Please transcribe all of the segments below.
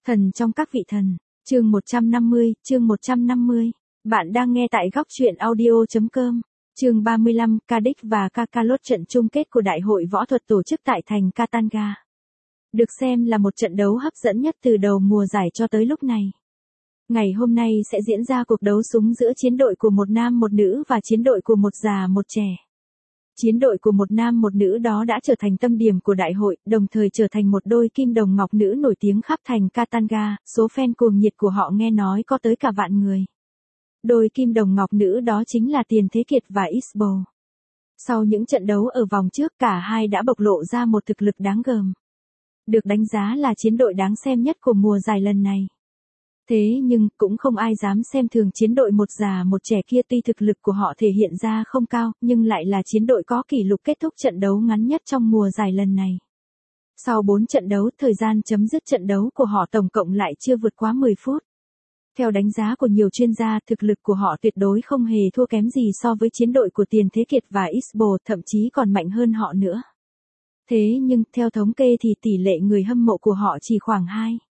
Thần trong các vị thần, chương 150. Bạn đang nghe tại góc truyện audio.com. Chương 35, Cardiff và Kakalot trận chung kết của Đại hội võ thuật tổ chức tại thành Katanga. Được xem là một trận đấu hấp dẫn nhất từ đầu mùa giải cho tới lúc này. Ngày hôm nay sẽ diễn ra cuộc đấu súng giữa chiến đội của một nam một nữ và chiến đội của một già một trẻ. Chiến đội của một nam một nữ đó đã trở thành tâm điểm của đại hội, đồng thời trở thành một đôi kim đồng ngọc nữ nổi tiếng khắp thành Katanga, số fan cuồng nhiệt của họ nghe nói có tới cả vạn người. Đôi kim đồng ngọc nữ đó chính là Tiền Thế Kiệt và Isbell. Sau những trận đấu ở vòng trước, cả hai đã bộc lộ ra một thực lực đáng gờm. Được đánh giá là chiến đội đáng xem nhất của mùa giải lần này. Thế nhưng, cũng không ai dám xem thường chiến đội một già một trẻ kia, tuy thực lực của họ thể hiện ra không cao, nhưng lại là chiến đội có kỷ lục kết thúc trận đấu ngắn nhất trong mùa giải lần này. Sau 4 trận đấu, thời gian chấm dứt trận đấu của họ tổng cộng lại chưa vượt quá 10 phút. Theo đánh giá của nhiều chuyên gia, thực lực của họ tuyệt đối không hề thua kém gì so với chiến đội của Tiền Thế Kiệt và Isbell, thậm chí còn mạnh hơn họ nữa. Thế nhưng, theo thống kê thì tỷ lệ người hâm mộ của họ chỉ khoảng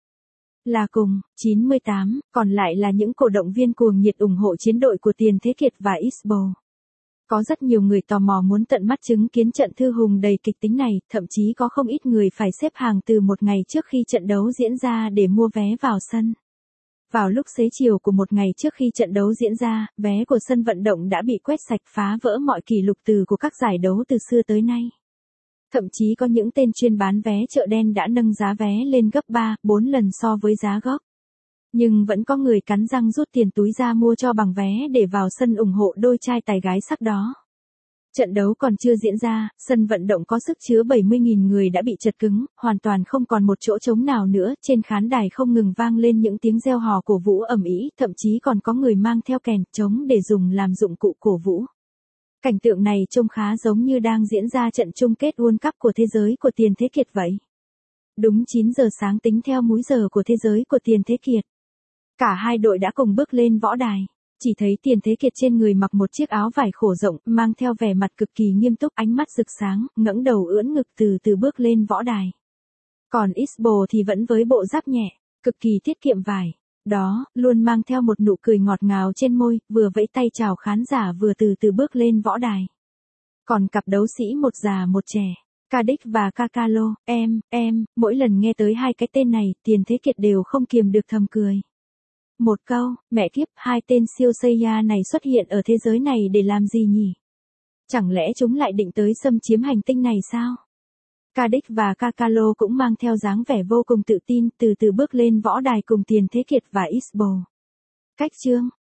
98, còn lại là những cổ động viên cuồng nhiệt ủng hộ chiến đội của Tiền Thế Kiệt và Isbell. Có rất nhiều người tò mò muốn tận mắt chứng kiến trận thư hùng đầy kịch tính này, thậm chí có không ít người phải xếp hàng từ một ngày trước khi trận đấu diễn ra để mua vé vào sân. Vào lúc xế chiều của một ngày trước khi trận đấu diễn ra, vé của sân vận động đã bị quét sạch, phá vỡ mọi kỷ lục của các giải đấu từ xưa tới nay. Thậm chí có những tên chuyên bán vé chợ đen đã nâng giá vé lên gấp 3-4 lần so với giá gốc. Nhưng vẫn có người cắn răng rút tiền túi ra mua cho bằng vé để vào sân ủng hộ đôi trai tài gái sắc đó. Trận đấu còn chưa diễn ra, sân vận động có sức chứa 70.000 người đã bị chật cứng, hoàn toàn không còn một chỗ trống nào nữa, trên khán đài không ngừng vang lên những tiếng reo hò cổ vũ ầm ĩ, thậm chí còn có người mang theo kèn, trống để dùng làm dụng cụ cổ vũ. Cảnh tượng này trông khá giống như đang diễn ra trận chung kết World Cup của thế giới của Tiền Thế Kiệt vậy. Đúng 9 giờ sáng tính theo múi giờ của thế giới của Tiền Thế Kiệt. Cả hai đội đã cùng bước lên võ đài. Chỉ thấy Tiền Thế Kiệt trên người mặc một chiếc áo vải khổ rộng, mang theo vẻ mặt cực kỳ nghiêm túc, ánh mắt rực sáng, ngẩng đầu ưỡn ngực từ từ bước lên võ đài. Còn Isbell thì vẫn với bộ giáp nhẹ, cực kỳ tiết kiệm vải. Đó, luôn mang theo một nụ cười ngọt ngào trên môi, vừa vẫy tay chào khán giả vừa từ từ bước lên võ đài. Còn cặp đấu sĩ một già một trẻ, Cardiff và Kakalot, mỗi lần nghe tới hai cái tên này, Tiền Thế Kiệt đều không kiềm được thầm cười. Một câu, mẹ kiếp, hai tên siêu Saiya này xuất hiện ở thế giới này để làm gì nhỉ? Chẳng lẽ chúng lại định tới xâm chiếm hành tinh này sao? Cardiff và Kakalot cũng mang theo dáng vẻ vô cùng tự tin, từ từ bước lên võ đài cùng Tiền Thế Kiệt và Isbell. Cách chương,